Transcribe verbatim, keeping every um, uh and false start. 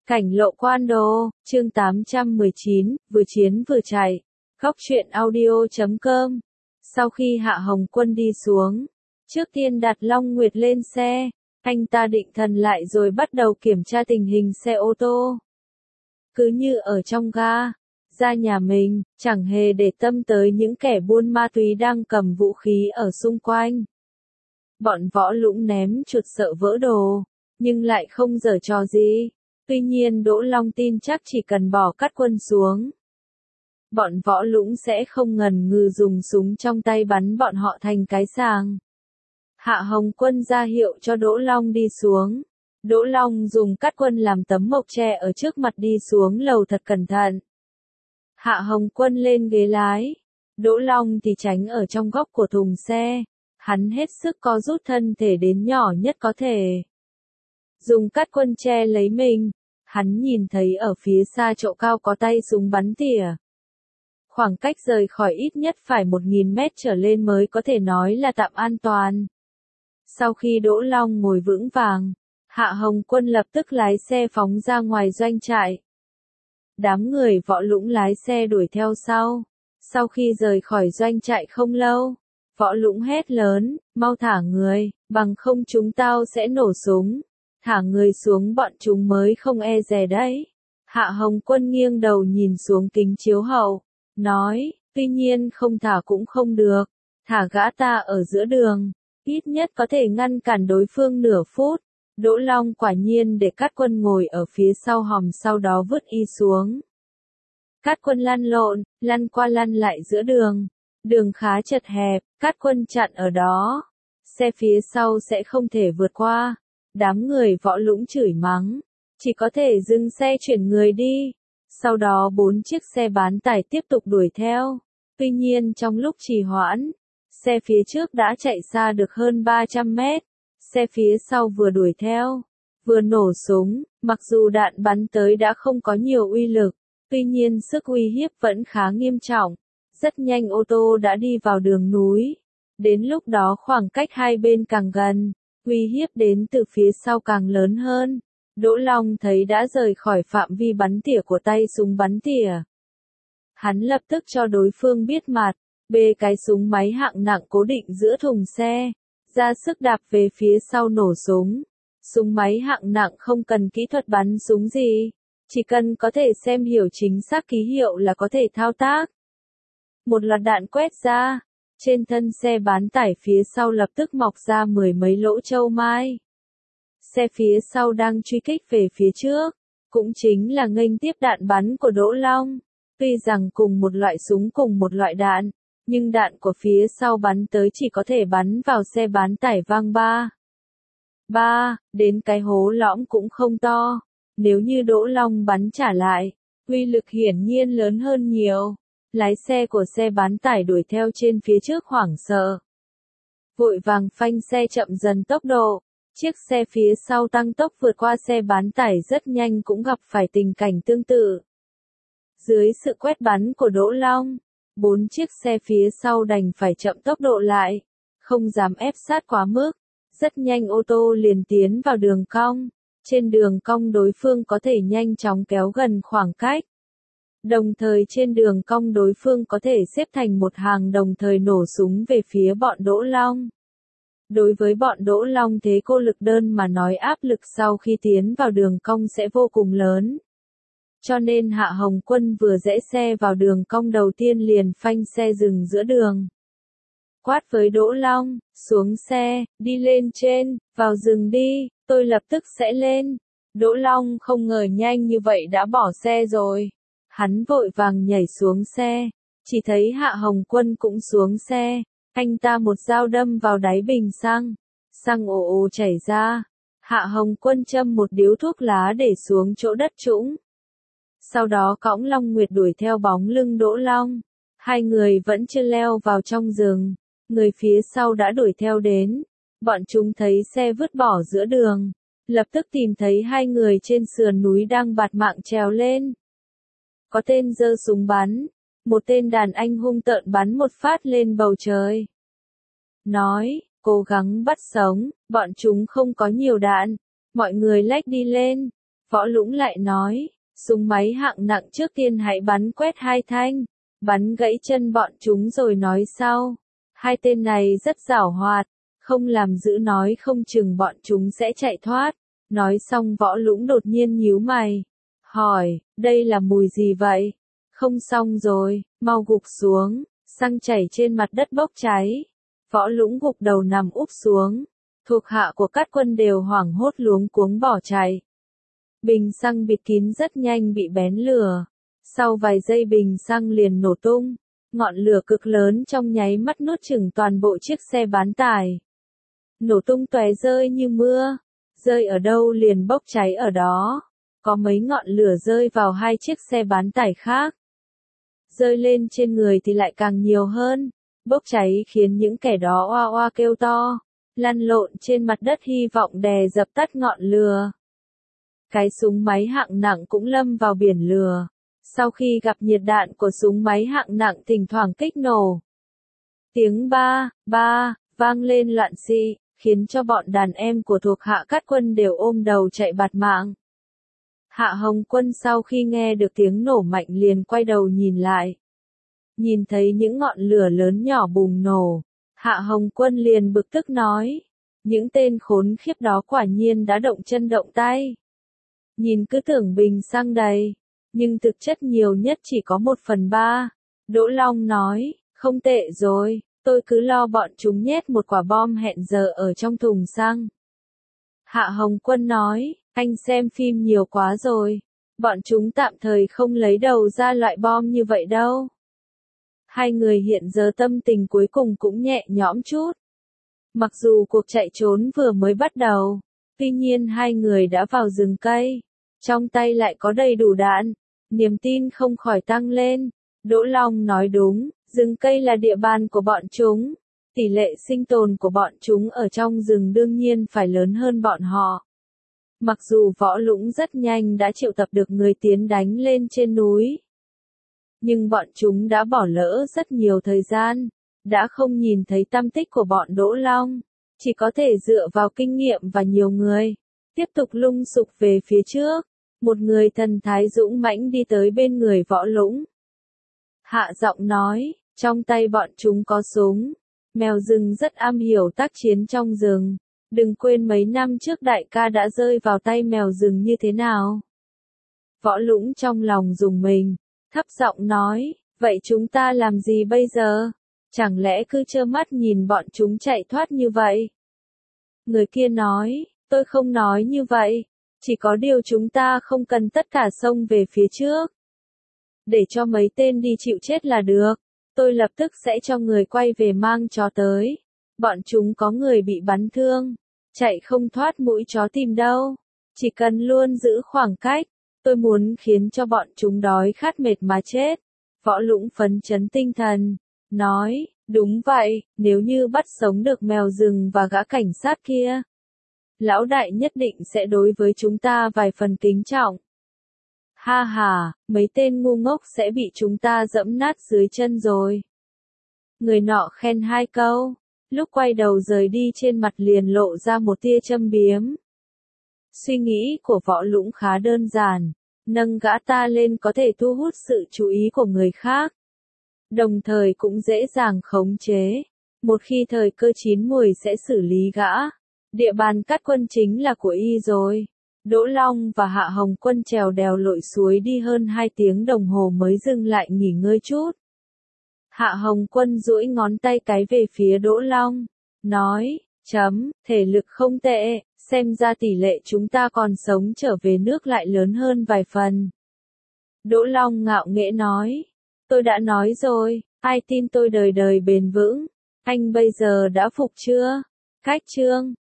Cảnh lộ quan đô, chương tám trăm mười chín, vừa chiến vừa chạy. Góc truyện audio chấm com. Sau khi Hạ Hồng Quân đi xuống, trước tiên đặt Long Nguyệt lên xe, anh ta định thần lại rồi bắt đầu kiểm tra tình hình xe ô tô. Cứ như ở trong ga, ra nhà mình, chẳng hề để tâm tới những kẻ buôn ma túy đang cầm vũ khí ở xung quanh. Bọn Võ Lũng ném chuột sợ vỡ đồ, nhưng lại không giở trò gì. Tuy nhiên Đỗ Long tin chắc chỉ cần bỏ Cát Quân xuống, bọn Võ Lũng sẽ không ngần ngừ dùng súng trong tay bắn bọn họ thành cái sàng. Hạ Hồng Quân ra hiệu cho Đỗ Long đi xuống. Đỗ Long dùng Cát Quân làm tấm mộc tre ở trước mặt đi xuống lầu thật cẩn thận. Hạ Hồng Quân lên ghế lái, Đỗ Long thì tránh ở trong góc của thùng xe. Hắn hết sức co rút thân thể đến nhỏ nhất có thể. Dùng Cát Quân che lấy mình, hắn nhìn thấy ở phía xa chỗ cao có tay súng bắn tỉa. Khoảng cách rời khỏi ít nhất phải một nghìn mét trở lên mới có thể nói là tạm an toàn. Sau khi Đỗ Long ngồi vững vàng, Hạ Hồng Quân lập tức lái xe phóng ra ngoài doanh trại. Đám người Võ Lũng lái xe đuổi theo sau. Sau khi rời khỏi doanh trại không lâu, Võ Lũng hét lớn, mau thả người, bằng không chúng tao sẽ nổ súng. Thả người xuống bọn chúng mới không e dè đấy. Hạ Hồng Quân nghiêng đầu nhìn xuống kính chiếu hậu, nói, tuy nhiên không thả cũng không được. Thả gã ta ở giữa đường, ít nhất có thể ngăn cản đối phương nửa phút. Đỗ Long quả nhiên để Cát Quân ngồi ở phía sau hòm, sau đó vứt y xuống. Cát Quân lăn lộn, lăn qua lăn lại giữa đường. Đường khá chật hẹp, Cát Quân chặn ở đó. Xe phía sau sẽ không thể vượt qua. Đám người Võ Lũng chửi mắng, chỉ có thể dừng xe chuyển người đi. Sau đó bốn chiếc xe bán tải tiếp tục đuổi theo. Tuy nhiên trong lúc trì hoãn, xe phía trước đã chạy xa được hơn ba trăm mét. Xe phía sau vừa đuổi theo, vừa nổ súng, mặc dù đạn bắn tới đã không có nhiều uy lực, tuy nhiên sức uy hiếp vẫn khá nghiêm trọng. Rất nhanh ô tô đã đi vào đường núi. Đến lúc đó khoảng cách hai bên càng gần, uy hiếp đến từ phía sau càng lớn hơn. Đỗ Long thấy đã rời khỏi phạm vi bắn tỉa của tay súng bắn tỉa. Hắn lập tức cho đối phương biết mặt, bê cái súng máy hạng nặng cố định giữa thùng xe, ra sức đạp về phía sau nổ súng. Súng máy hạng nặng không cần kỹ thuật bắn súng gì, chỉ cần có thể xem hiểu chính xác ký hiệu là có thể thao tác. Một loạt đạn quét ra, trên thân xe bán tải phía sau lập tức mọc ra mười mấy lỗ châu mai. Xe phía sau đang truy kích về phía trước, cũng chính là nghênh tiếp đạn bắn của Đỗ Long. Tuy rằng cùng một loại súng cùng một loại đạn, nhưng đạn của phía sau bắn tới chỉ có thể bắn vào xe bán tải vang ba. Ba, đến cái hố lõm cũng không to. Nếu như Đỗ Long bắn trả lại, uy lực hiển nhiên lớn hơn nhiều. Lái xe của xe bán tải đuổi theo trên phía trước hoảng sợ, vội vàng phanh xe chậm dần tốc độ. Chiếc xe phía sau tăng tốc vượt qua xe bán tải rất nhanh cũng gặp phải tình cảnh tương tự. Dưới sự quét bắn của Đỗ Long, bốn chiếc xe phía sau đành phải chậm tốc độ lại, không dám ép sát quá mức. Rất nhanh ô tô liền tiến vào đường cong. Trên đường cong đối phương có thể nhanh chóng kéo gần khoảng cách. Đồng thời trên đường cong đối phương có thể xếp thành một hàng đồng thời nổ súng về phía bọn Đỗ Long. Đối với bọn Đỗ Long thế cô lực đơn mà nói áp lực sau khi tiến vào đường cong sẽ vô cùng lớn. Cho nên Hạ Hồng Quân vừa rẽ xe vào đường cong đầu tiên liền phanh xe dừng giữa đường. Quát với Đỗ Long, xuống xe, đi lên trên, vào rừng đi, tôi lập tức sẽ lên. Đỗ Long không ngờ nhanh như vậy đã bỏ xe rồi. Hắn vội vàng nhảy xuống xe, chỉ thấy Hạ Hồng Quân cũng xuống xe. Anh ta một dao đâm vào đáy bình xăng, xăng ồ ồ chảy ra. Hạ Hồng Quân châm một điếu thuốc lá để xuống chỗ đất trũng. Sau đó cõng Long Nguyệt đuổi theo bóng lưng Đỗ Long. Hai người vẫn chưa leo vào trong rừng, người phía sau đã đuổi theo đến. Bọn chúng thấy xe vứt bỏ giữa đường, lập tức tìm thấy hai người trên sườn núi đang bạt mạng trèo lên. Có tên giơ súng bắn, một tên đàn anh hung tợn bắn một phát lên bầu trời. Nói, cố gắng bắt sống, bọn chúng không có nhiều đạn, mọi người lách đi lên. Võ Lũng lại nói, súng máy hạng nặng trước tiên hãy bắn quét hai thanh, bắn gãy chân bọn chúng rồi nói sau. Hai tên này rất giảo hoạt, không làm giữ nói không chừng bọn chúng sẽ chạy thoát. Nói xong Võ Lũng đột nhiên nhíu mày, hỏi, đây là mùi gì vậy? Không xong rồi, mau gục xuống, xăng chảy trên mặt đất bốc cháy. Võ Lũng gục đầu nằm úp xuống, thuộc hạ của các quân đều hoảng hốt luống cuống bỏ chạy. Bình xăng bịt kín rất nhanh bị bén lửa, sau vài giây bình xăng liền nổ tung, ngọn lửa cực lớn trong nháy mắt nuốt chửng toàn bộ chiếc xe bán tải. Nổ tung tóe rơi như mưa, rơi ở đâu liền bốc cháy ở đó, có mấy ngọn lửa rơi vào hai chiếc xe bán tải khác. Rơi lên trên người thì lại càng nhiều hơn, bốc cháy khiến những kẻ đó oa oa kêu to, lăn lộn trên mặt đất hy vọng đè dập tắt ngọn lửa. Cái súng máy hạng nặng cũng lâm vào biển lửa, sau khi gặp nhiệt đạn của súng máy hạng nặng thỉnh thoảng kích nổ. Tiếng ba, ba, vang lên loạn xị, khiến cho bọn đàn em của thuộc hạ Cát Quân đều ôm đầu chạy bạt mạng. Hạ Hồng Quân sau khi nghe được tiếng nổ mạnh liền quay đầu nhìn lại. Nhìn thấy những ngọn lửa lớn nhỏ bùng nổ, Hạ Hồng Quân liền bực tức nói, những tên khốn khiếp đó quả nhiên đã động chân động tay. Nhìn cứ tưởng bình xăng đầy, nhưng thực chất nhiều nhất chỉ có một phần ba. Đỗ Long nói, không tệ rồi, tôi cứ lo bọn chúng nhét một quả bom hẹn giờ ở trong thùng xăng. Hạ Hồng Quân nói, anh xem phim nhiều quá rồi, bọn chúng tạm thời không lấy đầu ra loại bom như vậy đâu. Hai người hiện giờ tâm tình cuối cùng cũng nhẹ nhõm chút. Mặc dù cuộc chạy trốn vừa mới bắt đầu, tuy nhiên hai người đã vào rừng cây, trong tay lại có đầy đủ đạn, niềm tin không khỏi tăng lên. Đỗ Long nói đúng, rừng cây là địa bàn của bọn chúng, tỷ lệ sinh tồn của bọn chúng ở trong rừng đương nhiên phải lớn hơn bọn họ. Mặc dù Võ Lũng rất nhanh đã triệu tập được người tiến đánh lên trên núi, nhưng bọn chúng đã bỏ lỡ rất nhiều thời gian, đã không nhìn thấy tăm tích của bọn Đỗ Long, chỉ có thể dựa vào kinh nghiệm và nhiều người, tiếp tục lung sục về phía trước. Một người thần thái dũng mãnh đi tới bên người Võ Lũng. Hạ giọng nói, trong tay bọn chúng có súng, mèo rừng rất am hiểu tác chiến trong rừng. Đừng quên mấy năm trước đại ca đã rơi vào tay mèo rừng như thế nào. Võ Lũng trong lòng rùng mình, thấp giọng nói, vậy chúng ta làm gì bây giờ? Chẳng lẽ cứ trơ mắt nhìn bọn chúng chạy thoát như vậy? Người kia nói, tôi không nói như vậy, chỉ có điều chúng ta không cần tất cả xông về phía trước. Để cho mấy tên đi chịu chết là được, tôi lập tức sẽ cho người quay về mang chó tới. Bọn chúng có người bị bắn thương, chạy không thoát mũi chó tìm đâu, chỉ cần luôn giữ khoảng cách, tôi muốn khiến cho bọn chúng đói khát mệt mà chết. Võ Lũng phấn chấn tinh thần, nói, đúng vậy, nếu như bắt sống được mèo rừng và gã cảnh sát kia, lão đại nhất định sẽ đối với chúng ta vài phần kính trọng. Ha ha, mấy tên ngu ngốc sẽ bị chúng ta dẫm nát dưới chân rồi. Người nọ khen hai câu, lúc quay đầu rời đi trên mặt liền lộ ra một tia châm biếm. Suy nghĩ của Võ Lũng khá đơn giản, nâng gã ta lên có thể thu hút sự chú ý của người khác, đồng thời cũng dễ dàng khống chế. Một khi thời cơ chín muồi sẽ xử lý gã. Địa bàn Cát Quân chính là của y rồi. Đỗ Long và Hạ Hồng Quân trèo đèo lội suối đi hơn hai tiếng đồng hồ mới dừng lại nghỉ ngơi chút. Hạ Hồng Quân duỗi ngón tay cái về phía Đỗ Long, nói, chấm, thể lực không tệ, xem ra tỷ lệ chúng ta còn sống trở về nước lại lớn hơn vài phần. Đỗ Long ngạo nghễ nói, tôi đã nói rồi, ai tin tôi đời đời bền vững, anh bây giờ đã phục chưa? Cách chương